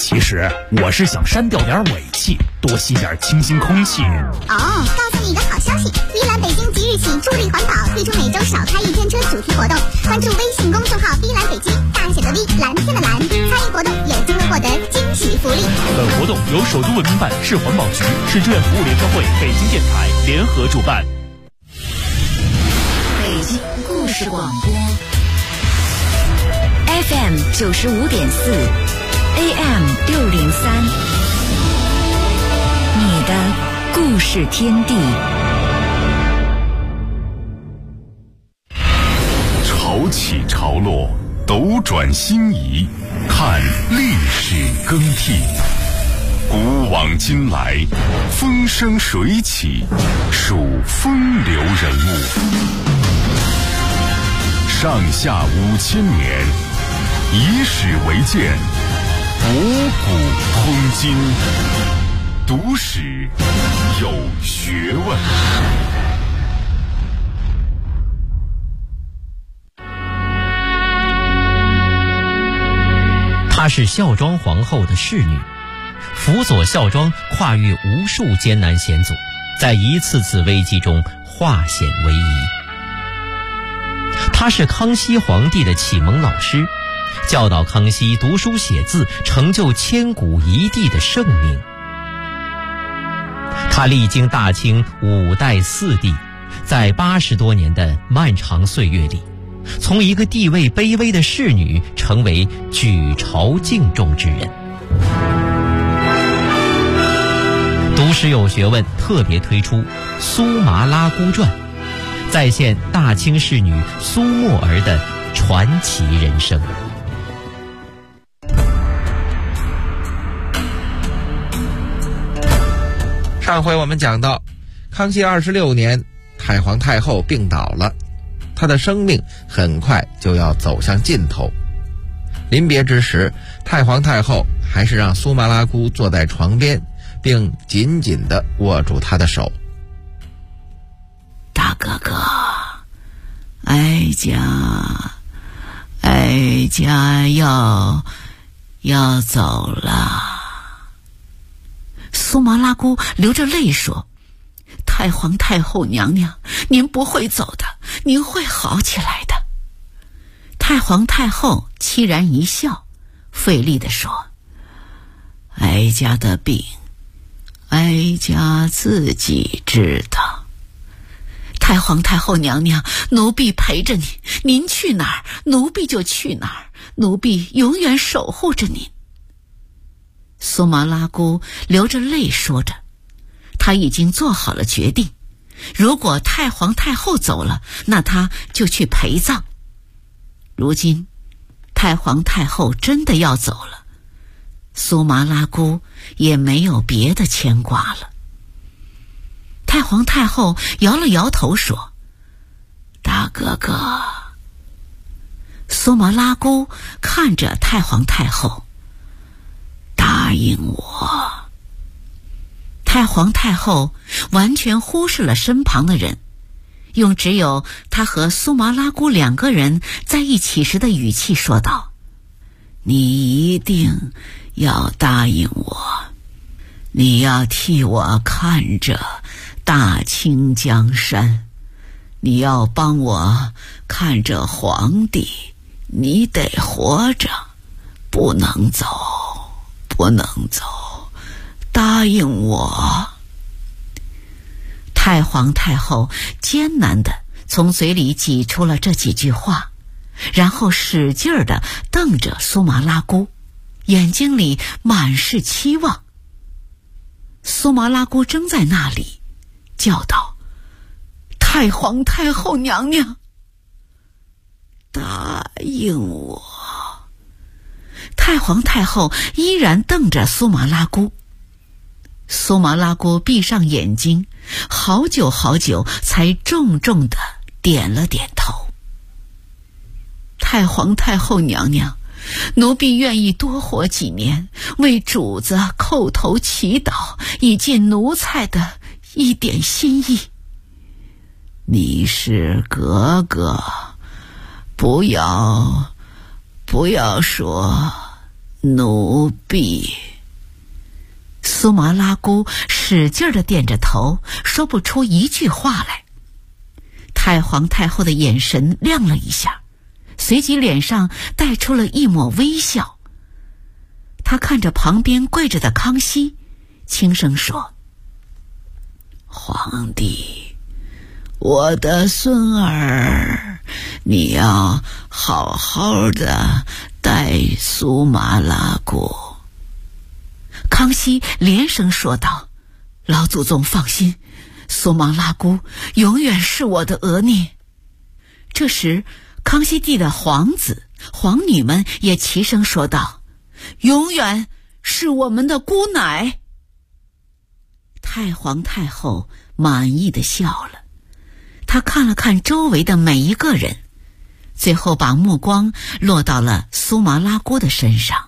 其实我是想删掉点尾气，多吸点清新空气。 告诉你一个好消息，依兰北京即日起助力环保，推出每周少开一天车主题活动。关注微信公众号依兰北京，大写的 V， 蓝天的蓝，参与活动有机会获得惊喜福利。 本活动由首都文明办、市环保局、市志愿服务联合会、北京电台联合主办。 北京故事广播 FM 95.4 AM 603，你的故事天地。 潮起潮落，斗转星移，看历史更替。古往今来，风生水起，数风流人物。上下5000年，以史为鉴，博古通今，读史有学问。 她是孝庄皇后的侍女，辅佐孝庄跨越无数艰难险阻，在一次次危机中化险为夷。她是康熙皇帝的启蒙老师，教导康熙读书写字，成就千古一帝的盛名。她历经大清5代4帝，在80多年的漫长岁月里，从一个地位卑微的侍女成为举朝敬重之人。读史有学问特别推出《苏麻拉姑传》，再现大清侍女苏沫儿的传奇人生。 上回我们讲到，康熙26年，太皇太后病倒了，她的生命很快就要走向尽头。临别之时，太皇太后还是让苏麻拉姑坐在床边，并紧紧地握住她的手。 大哥哥，哀家要走了。苏麻拉姑流着泪说，太皇太后娘娘，您不会走的，您会好起来的。太皇太后凄然一笑，费力地说，哀家的病，哀家自己知道。太皇太后娘娘，奴婢陪着您，您去哪儿，奴婢就去哪儿，奴婢永远守护着您。苏麻拉姑流着泪说着，她已经做好了决定，如果太皇太后走了，那她就去陪葬。如今太皇太后真的要走了，苏麻拉姑也没有别的牵挂了。太皇太后摇了摇头说，大哥哥。苏麻拉姑看着太皇太后，答应我。太皇太后完全忽视了身旁的人，用只有她和苏麻拉姑2个人在一起时的语气说道，你一定要答应我，你要替我看着大清江山，你要帮我看着皇帝，你得活着，不能走，答应我。太皇太后艰难地从嘴里挤出了这几句话，然后使劲儿地瞪着苏麻拉姑，眼睛里满是期望。苏麻拉姑怔在那里，叫道，太皇太后娘娘，答应我。太皇太后依然瞪着苏麻拉姑，苏麻拉姑闭上眼睛，好久好久才重重地点了点头。太皇太后娘娘，奴婢愿意多活几年，为主子叩头祈祷，以尽奴才的一点心意。你是格格，不要说奴婢。苏麻拉姑使劲地点着头，说不出一句话来。太皇太后的眼神亮了一下，随即脸上带出了一抹微笑。她看着旁边跪着的康熙，轻声说：皇帝，我的孙儿，你要好好的待苏麻拉姑。康熙连声说道：老祖宗放心，苏麻拉姑永远是我的额聂。这时康熙帝的皇子皇女们也齐声说道：永远是我们的姑奶。太皇太后满意的笑了，她看了看周围的每一个人，最后把目光落到了苏麻拉姑的身上。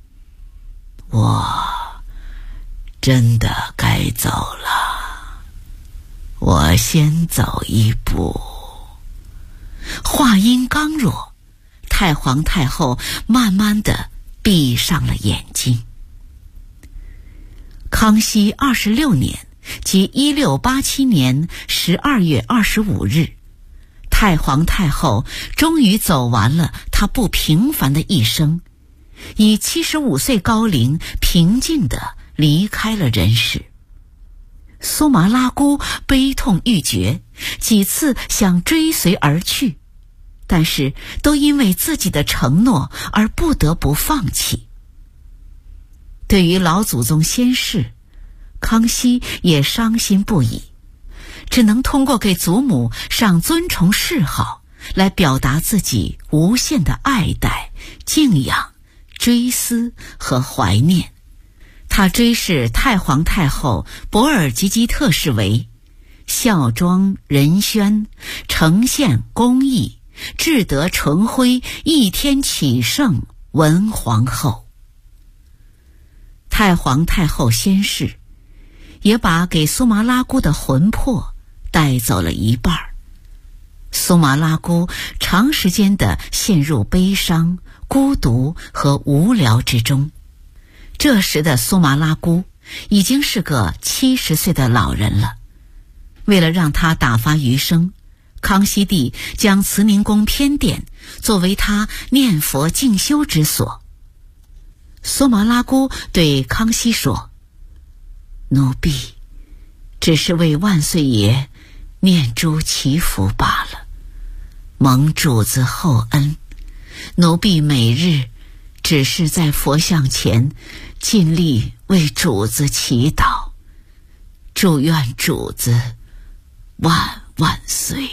我真的该走了，我先走一步。话音刚落，太皇太后慢慢地闭上了眼睛。康熙26年，即1687年12月25日，太皇太后终于走完了她不平凡的一生，以75岁高龄平静地离开了人世。苏麻拉姑悲痛欲绝，几次想追随而去，但是都因为自己的承诺而不得不放弃。对于老祖宗仙逝，康熙也伤心不已，只能通过给祖母上尊崇谥号来表达自己无限的爱戴、敬仰、追思和怀念。他追谥太皇太后博尔济吉特氏为孝庄仁宣承献恭义至德纯徽一天启圣文皇后。太皇太后仙逝，也把给苏麻拉姑的魂魄带走了一半。苏麻拉姑长时间地陷入悲伤、孤独和无聊之中。这时的苏麻拉姑已经是个70岁的老人了。为了让她打发余生，康熙帝将慈宁宫偏殿作为她念佛静修之所。苏麻拉姑对康熙说：奴婢只是为万岁爷念珠祈福罢了，蒙主子厚恩，奴婢每日只是在佛像前尽力为主子祈祷，祝愿主子万万岁。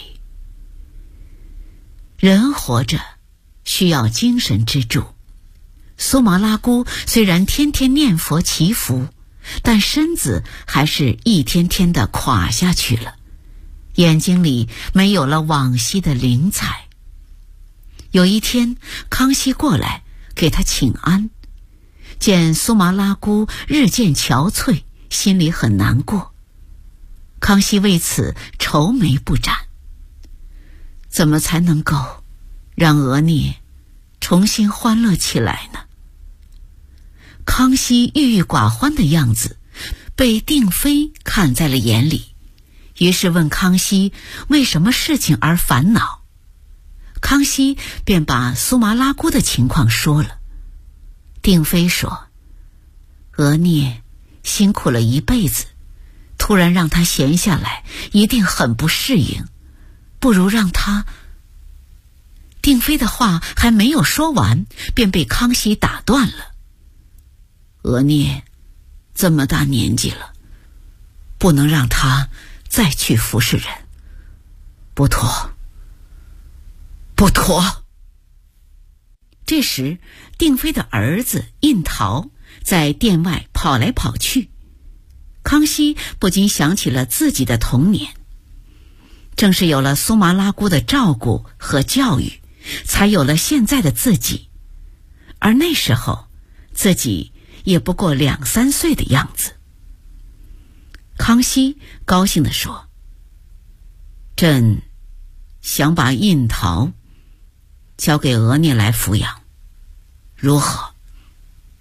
人活着需要精神支柱，苏麻拉姑虽然天天念佛祈福，但身子还是一天天地垮下去了，眼睛里没有了往昔的灵采。有一天，康熙过来给他请安，见苏麻拉姑日渐憔悴，心里很难过。康熙为此愁眉不展，怎么才能够让额聂重新欢乐起来呢？康熙郁郁寡欢的样子被定妃看在了眼里，于是问康熙为什么事情而烦恼。康熙便把苏麻拉姑的情况说了。定妃说：额聂辛苦了一辈子，突然让他闲下来一定很不适应，不如让他……定妃的话还没有说完，便被康熙打断了。额聂这么大年纪了，不能让他再去服侍人，不妥，不妥。这时，定妃的儿子胤燾在殿外跑来跑去，康熙不禁想起了自己的童年。正是有了苏麻拉姑的照顾和教育，才有了现在的自己，而那时候自己也不过2、3岁的样子。康熙高兴地说：朕想把胤燾交给额聂来抚养，如何？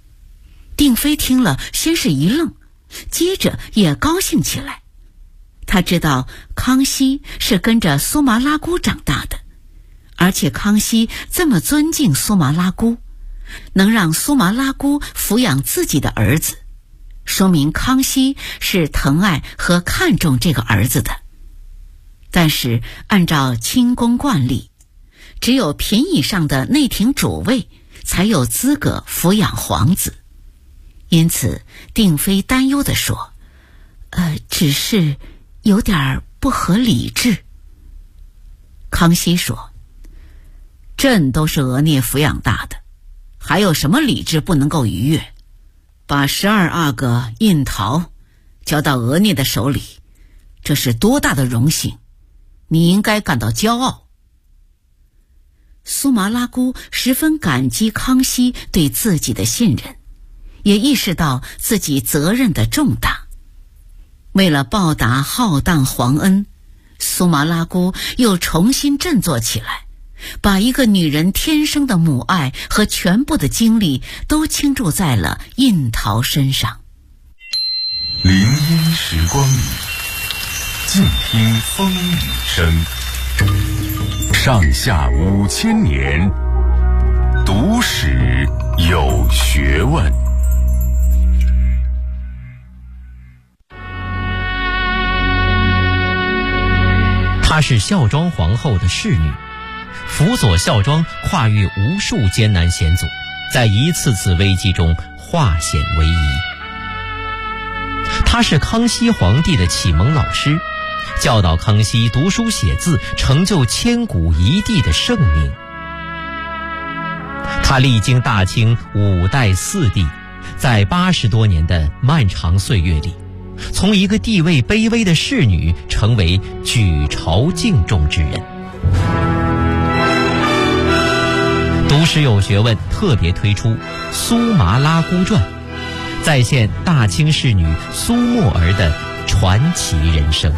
定妃听了，先是一愣，接着也高兴起来。她知道康熙是跟着苏麻拉姑长大的，而且康熙这么尊敬苏麻拉姑，能让苏麻拉姑抚养自己的儿子，说明康熙是疼爱和看重这个儿子的。但是按照清宫惯例，只有嫔以上的内廷主位才有资格抚养皇子。因此定妃担忧地说，只是有点不合理智。康熙说，朕都是额聂抚养大的，还有什么理智不能够逾越？把12阿哥胤桃交到额聂的手里，这是多大的荣幸，你应该感到骄傲。苏麻拉姑十分感激康熙对自己的信任，也意识到自己责任的重大。为了报答浩荡皇恩，苏麻拉姑又重新振作起来，把一个女人天生的母爱和全部的精力都倾注在了胤桃身上。 林荫时光里，静听风雨声。上下5000年，读史有学问。 她是孝庄皇后的侍女，辅佐孝庄跨越无数艰难险阻，在一次次危机中化险为夷。她是康熙皇帝的启蒙老师，教导康熙读书写字，成就千古一帝的圣明。他历经大清5代4帝，在80多年的漫长岁月里，从一个地位卑微的侍女成为举朝敬重之人。读史有学问特别推出《苏麻拉姑传》，再现大清侍女苏沫儿的传奇人生。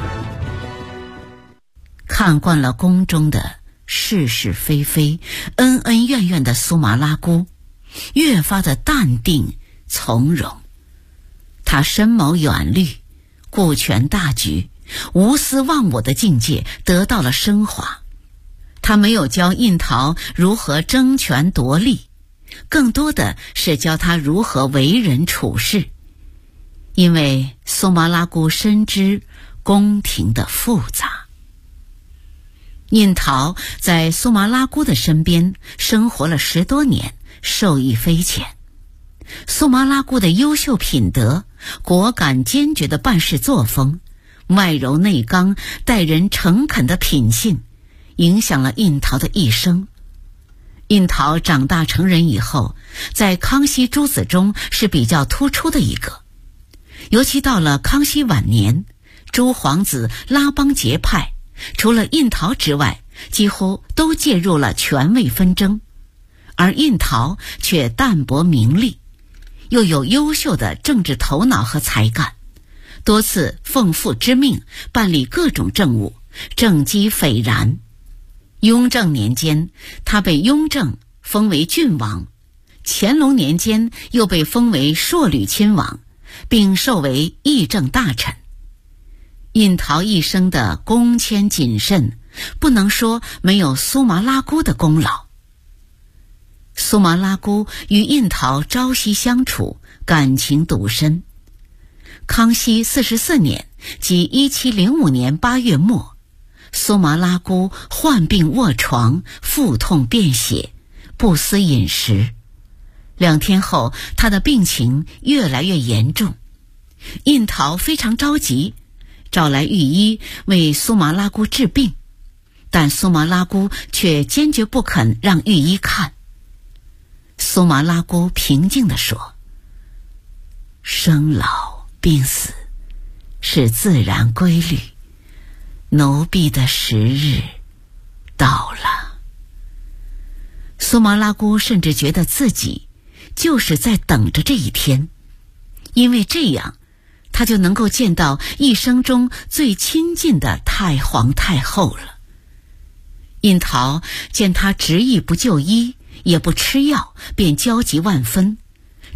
看惯了宫中的是是非非、恩恩怨怨的苏麻拉姑，越发的淡定从容。她深谋远虑，顾全大局，无私忘我的境界得到了升华。她没有教胤桃如何争权夺利，更多的是教她如何为人处事。因为苏麻拉姑深知宫廷的复杂。胤桃在苏麻拉姑的身边生活了10多年，受益匪浅。苏麻拉姑的优秀品德、果敢坚决的办事作风、外柔内刚、待人诚恳的品性，影响了胤桃的一生。胤桃长大成人以后，在康熙诸子中是比较突出的一个。尤其到了康熙晚年，诸皇子拉帮结派，除了胤桃之外，几乎都介入了权位纷争，而胤桃却淡泊名利，又有优秀的政治头脑和才干，多次奉父之命办理各种政务，政绩斐然。雍正年间，他被雍正封为郡王，乾隆年间又被封为朔吕亲王，并授为议政大臣。胤桃一生的恭谦谨慎，不能说没有苏麻拉姑的功劳。苏麻拉姑与胤桃朝夕相处，感情笃深。康熙44年，即1705年8月末，苏麻拉姑患病卧床，腹痛便血，不思饮食。2天后，她的病情越来越严重。胤桃非常着急，找来御医为苏麻拉姑治病，但苏麻拉姑却坚决不肯让御医看。苏麻拉姑平静地说：“生老病死是自然规律，奴婢的时日到了。”苏麻拉姑甚至觉得自己就是在等着这一天，因为这样他就能够见到一生中最亲近的太皇太后了。胤桃见他执意不就医，也不吃药，便焦急万分，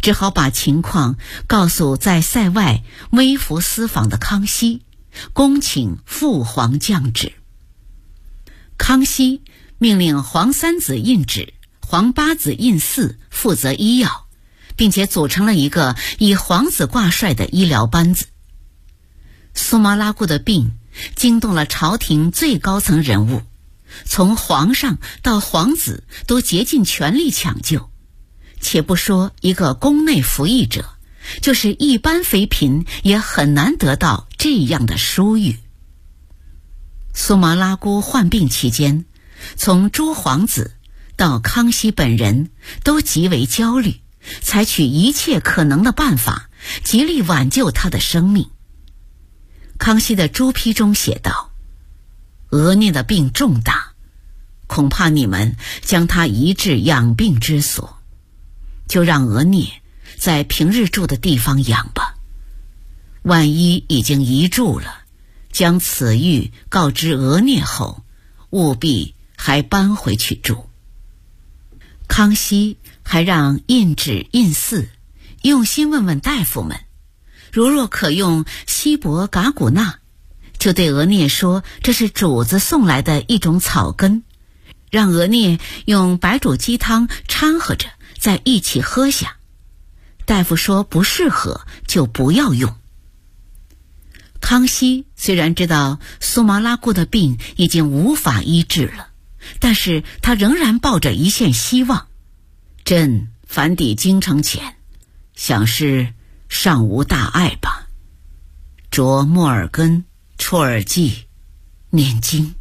只好把情况告诉在塞外微服私访的康熙，恭请父皇降旨。康熙命令皇三子胤祉、皇八子胤祀负责医药，并且组成了一个以皇子挂帅的医疗班子。苏麻拉姑的病惊动了朝廷最高层人物，从皇上到皇子都竭尽全力抢救。且不说一个宫内服役者，就是一般妃嫔也很难得到这样的殊遇。苏麻拉姑患病期间，从诸皇子到康熙本人都极为焦虑，采取一切可能的办法，极力挽救她的生命。康熙的朱批中写道：额聂的病重大，恐怕你们将他移至养病之所，就让额聂在平日住的地方养吧。万一已经移住了，将此谕告知额聂后，务必还搬回去住。康熙还让胤祉、胤祀用心问问大夫们，如若可用西伯噶古纳，就对额聂说这是主子送来的一种草根，让额聂用白煮鸡汤掺和着再一起喝下。大夫说不适合就不要用。康熙虽然知道苏麻拉姑的病已经无法医治了，但是他仍然抱着一线希望。朕返抵京城前，想是尚无大碍吧，着莫尔根、绰尔济念经。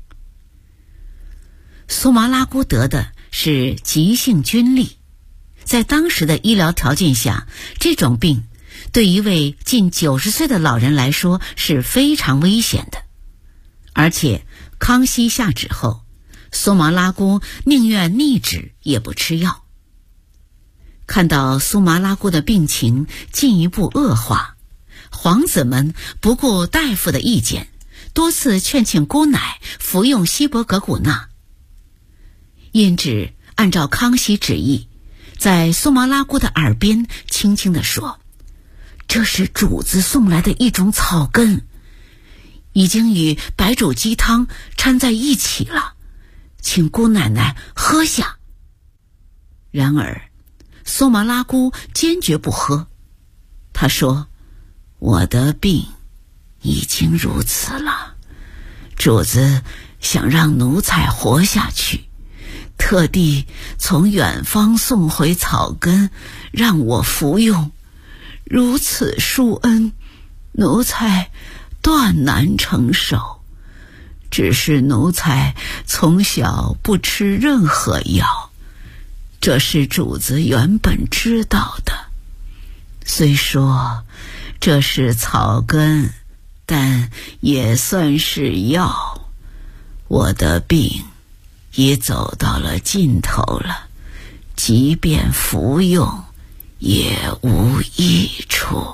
苏麻拉姑得的是急性军痢，在当时的医疗条件下，这种病对一位近90岁的老人来说是非常危险的。而且康熙下旨后，苏麻拉姑宁愿逆旨也不吃药。看到苏麻拉姑的病情进一步恶化，皇子们不顾大夫的意见，多次劝请姑奶服用西伯噶古纳。胤祉按照康熙旨意，在苏麻拉姑的耳边轻轻地说：这是主子送来的一种草根，已经与白煮鸡汤掺在一起了，请姑奶奶喝下。然而苏麻拉姑坚决不喝。她说：我的病已经如此了，主子想让奴才活下去，特地从远方送回草根让我服用，如此殊恩，奴才断难承受。只是奴才从小不吃任何药，这是主子原本知道的。虽说这是草根，但也算是药。我的病已走到了尽头了，即便服用也无益处。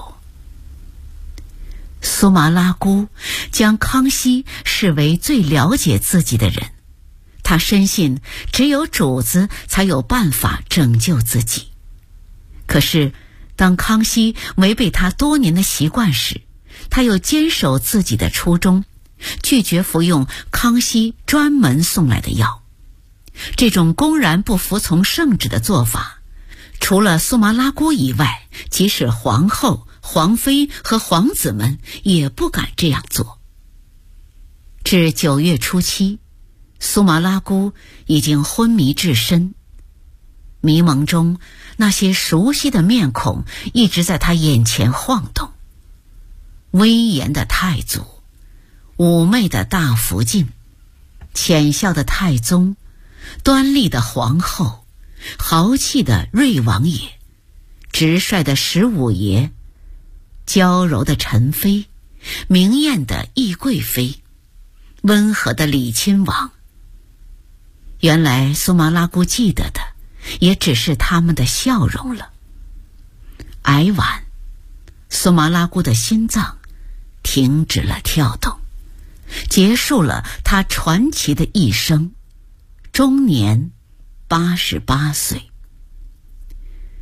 苏麻拉姑将康熙视为最了解自己的人，他深信只有主子才有办法拯救自己。可是当康熙违背他多年的习惯时，他又坚守自己的初衷，拒绝服用康熙专门送来的药。这种公然不服从圣旨的做法，除了苏麻拉姑以外，即使皇后、皇妃和皇子们也不敢这样做。至9月初7，苏麻拉姑已经昏迷至深，迷蒙中那些熟悉的面孔一直在他眼前晃动。威严的太祖，妩媚的大福晋，浅笑的太宗，端丽的皇后，豪气的睿王爷，直率的15爷，娇柔的陈妃，明艳的懿贵妃，温和的李亲王。原来苏麻拉姑记得的也只是他们的笑容了。挨晚，苏麻拉姑的心脏停止了跳动，结束了她传奇的一生，终年88岁。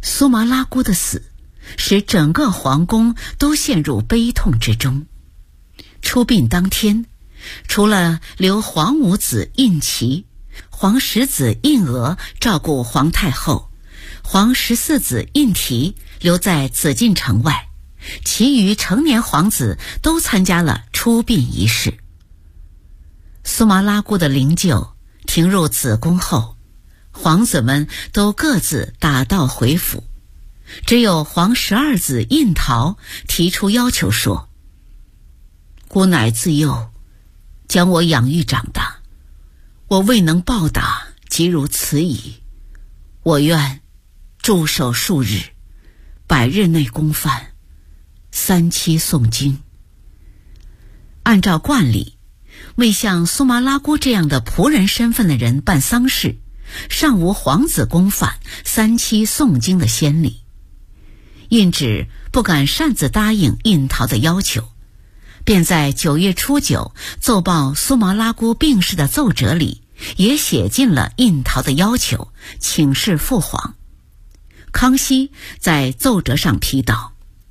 苏麻拉姑的死使整个皇宫都陷入悲痛之中。出殡当天，除了留皇五子胤祺、皇十子胤额照顾皇太后，皇14子胤禔留在紫禁城外，其余成年皇子都参加了出殡仪式。苏麻拉姑的灵柩停入子宫后，皇子们都各自打道回府，只有皇12子胤桃提出要求说：姑乃自幼将我养育长大，我未能报答，即如此矣。我愿驻守数日，100日内公饭，3期诵经。按照惯例，为像苏麻拉姑这样的仆人身份的人办丧事，尚无皇子公饭3期诵经的先例。胤祉不敢擅自答应胤桃的要求，便在9月初9奏报苏麻拉姑病逝的奏折里，也写进了胤桃的要求，请示父皇。康熙在奏折上批道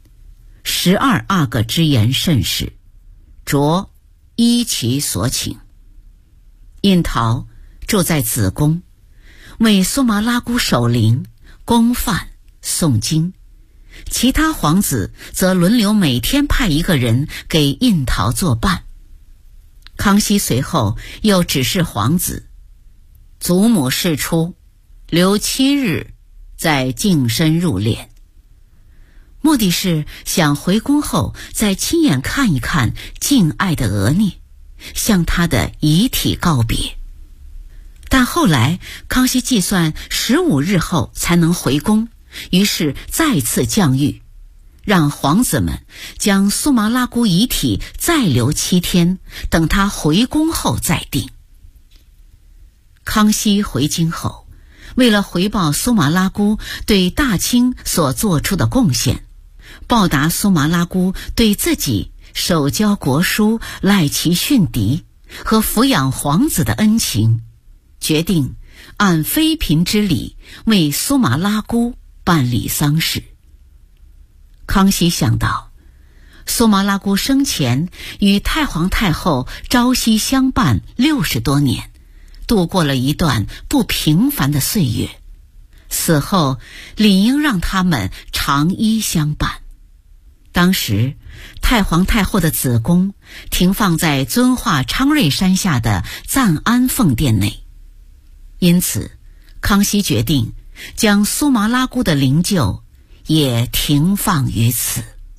：12阿哥之言甚是，着依其所请。胤桃住在子宫，为苏麻拉姑守灵、供饭、诵经，其他皇子则轮流每天派一个人给胤桃作伴。康熙随后又指示皇子，祖母释出，留7日再净身入殓，目的是想回宫后再亲眼看一看敬爱的额聂，向他的遗体告别。但后来康熙计算15日后才能回宫，于是再次降谕，让皇子们将苏麻拉姑遗体再留7天，等他回宫后再定。康熙回京后，为了回报苏麻拉姑对大清所做出的贡献，报答苏麻拉姑对自己手交国书、赖其殉敌和抚养皇子的恩情，决定按妃嫔之礼为苏麻拉姑办理丧事。康熙想到，苏麻拉姑生前与太皇太后朝夕相伴60多年，度过了一段不平凡的岁月，死后理应让他们长依相伴。当时太皇太后的子宫停放在遵化昌瑞山下的赞安奉殿内，因此康熙决定将苏麻拉姑的灵柩也停放于此。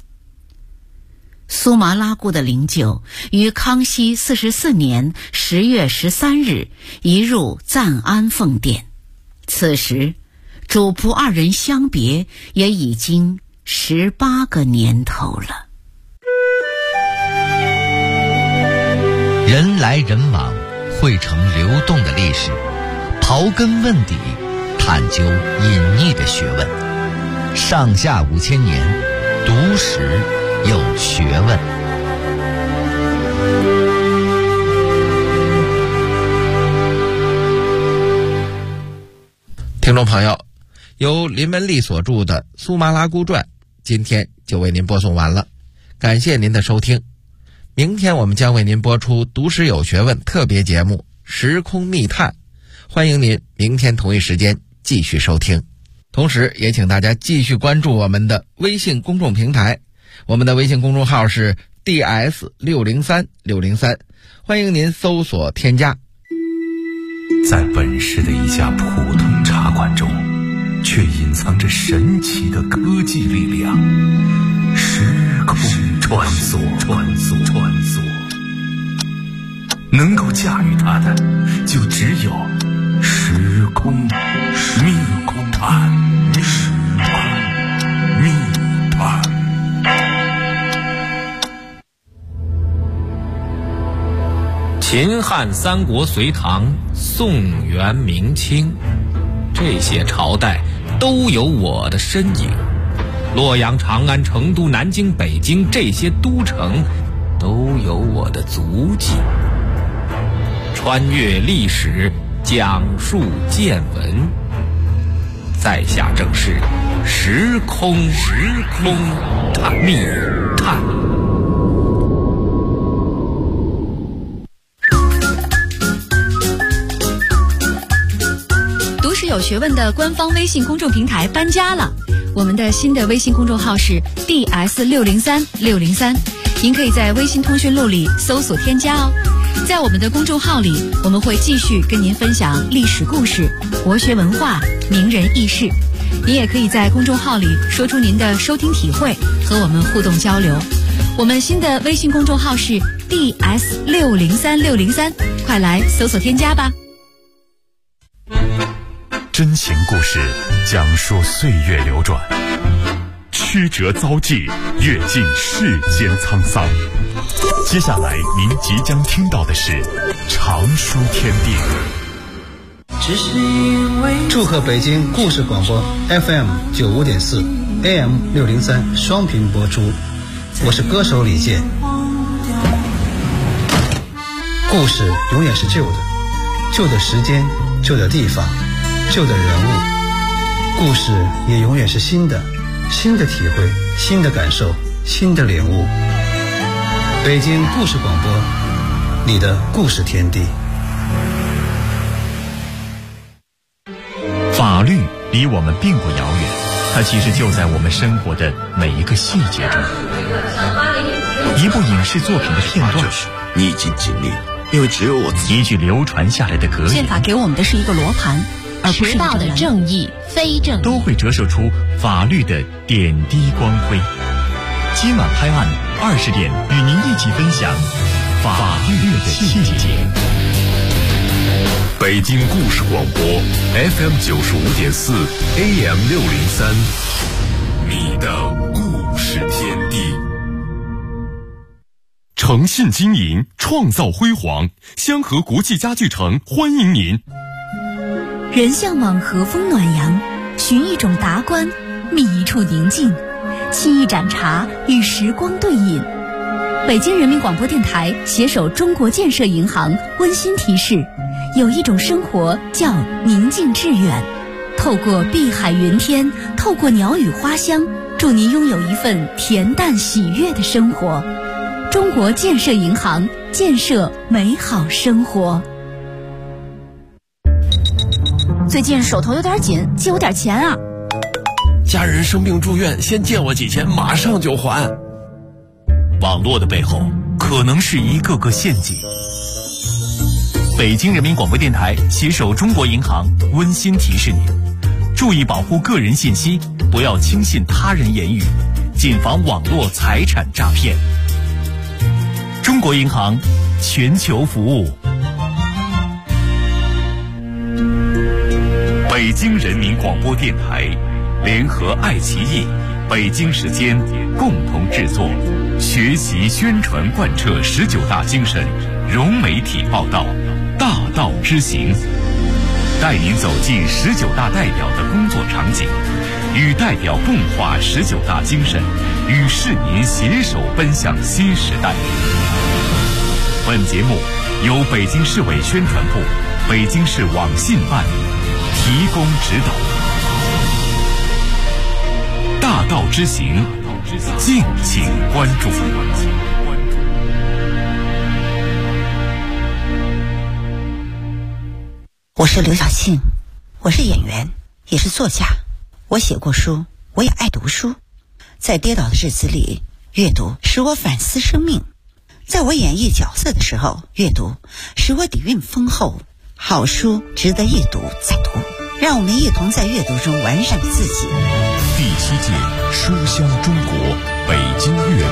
苏麻拉姑的灵柩于康熙44年10月13日移入赞安奉殿，此时主仆2人相别也已经18个年头了。 人来人往，汇成流动的历史，刨根问底，探究隐匿的学问。上下5000年，读史有学问。 听众朋友，由林文丽所著的《苏麻拉姑传》今天就为您播送完了，感谢您的收听。明天我们将为您播出读史有学问特别节目《时空密探》，欢迎您明天同一时间继续收听。同时也请大家继续关注我们的微信公众平台，我们的微信公众号是 DS603603，欢迎您搜索添加。 在本市的一家普通茶馆中，却隐藏着神奇的科技力量，时空穿梭，能够驾驭它的，就只有时空密探。 秦汉三国隋唐宋元明清，这些朝代都有我的身影。洛阳、长安、成都、南京、北京，这些都城都有我的足迹。穿越历史，讲述见闻，在下正是时空密探。 读史有学问的官方微信公众平台搬家了，我们的新的微信公众号是 DS603603，您可以在微信通讯录里搜索添加哦。在我们的公众号里，我们会继续跟您分享历史故事、国学文化、名人轶事。您也可以在公众号里说出您的收听体会，和我们互动交流。我们新的微信公众号是 DS603603，快来搜索添加吧。 真情故事讲述岁月流转，曲折遭际，阅尽世间沧桑。接下来您即将听到的是长书天地。 祝贺北京故事广播 FM 95.4 AM 603双频播出，我是歌手李健。故事永远是旧的，旧的时间，旧的地方，旧的人物。故事也永远是新的，新的体会，新的感受，新的领悟。北京故事广播，你的故事天地。 法律离我们并不遥远，它其实就在我们生活的每一个细节中。一部影视作品的片段， 你已经尽力了，因为只有我自己。 一句流传下来的格言， 宪法给我们的是一个罗盘，而不是迟到的正义、非正义， 都会折射出法律的点滴光辉。今晚拍案20点，与您一起分享法律的细节。 北京故事广播 FM 95.4 AM 603，你的故事天地。诚信经营，创造辉煌，香河国际家具城欢迎您。 人向往和风暖阳，寻一种达观，觅一处宁静，沏一盏茶，与时光对饮。北京人民广播电台携手中国建设银行温馨提示，有一种生活叫宁静致远。透过碧海云天，透过鸟语花香，祝您拥有一份恬淡喜悦的生活。中国建设银行，建设美好生活。最近手头有点紧，借我点钱啊。 家人生病住院，先借我几千，马上就还。 网络的背后可能是一个个陷阱。北京人民广播电台携手中国银行温馨提示您：注意保护个人信息，不要轻信他人言语，谨防网络财产诈骗。中国银行，全球服务。 北京人民广播电台联合爱奇艺、北京时间共同制作，学习宣传贯彻19大精神，融媒体报道，大道之行，带您走进19大代表的工作场景，与代表共话19大精神，与市民携手奔向新时代。本节目由北京市委宣传部、北京市网信办提供指导。大道之行，敬请关注。 我是刘晓庆，我是演员，也是作家。我写过书，我也爱读书。在跌倒的日子里，阅读使我反思生命；在我演绎角色的时候，阅读使我底蕴丰厚。好书值得一读再读，让我们一同在阅读中完善自己。 第7届书香中国北京阅